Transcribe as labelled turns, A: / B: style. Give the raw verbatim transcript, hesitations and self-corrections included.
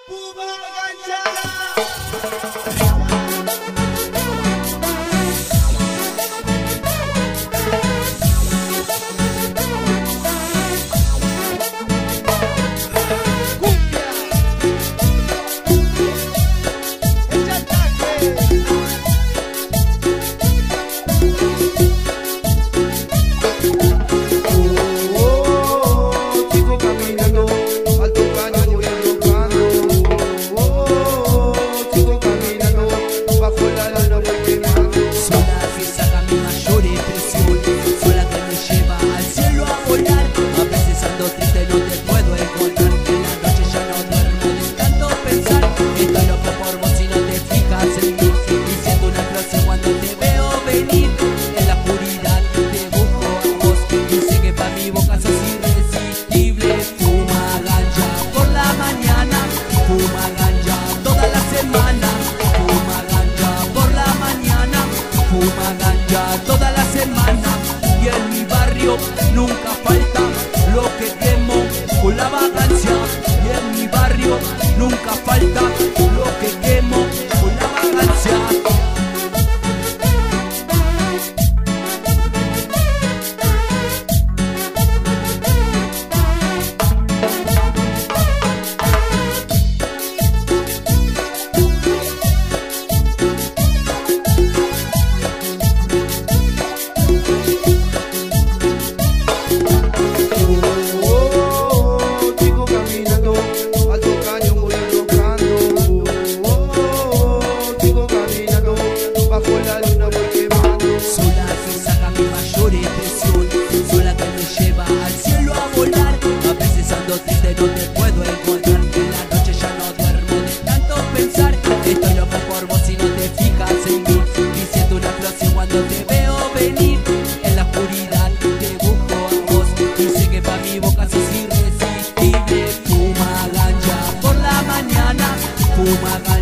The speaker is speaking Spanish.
A: Toda la semana y en mi barrio nunca falta lo que quemo con la vagancia. Y en mi barrio nunca falta lo que quemo con la vagancia. Sola que saca mi mayor impresión, sola que me lleva al cielo a volar. A veces ando triste, no te puedo encontrar. En la noche ya no duermo de tanto pensar. Estoy loco por vos si no te fijas en mí. Y siento una explosión cuando te veo venir. En la oscuridad te busco a vos y sé que pa' mi boca sos irresistible. Fuma ganja por la mañana, fuma ganja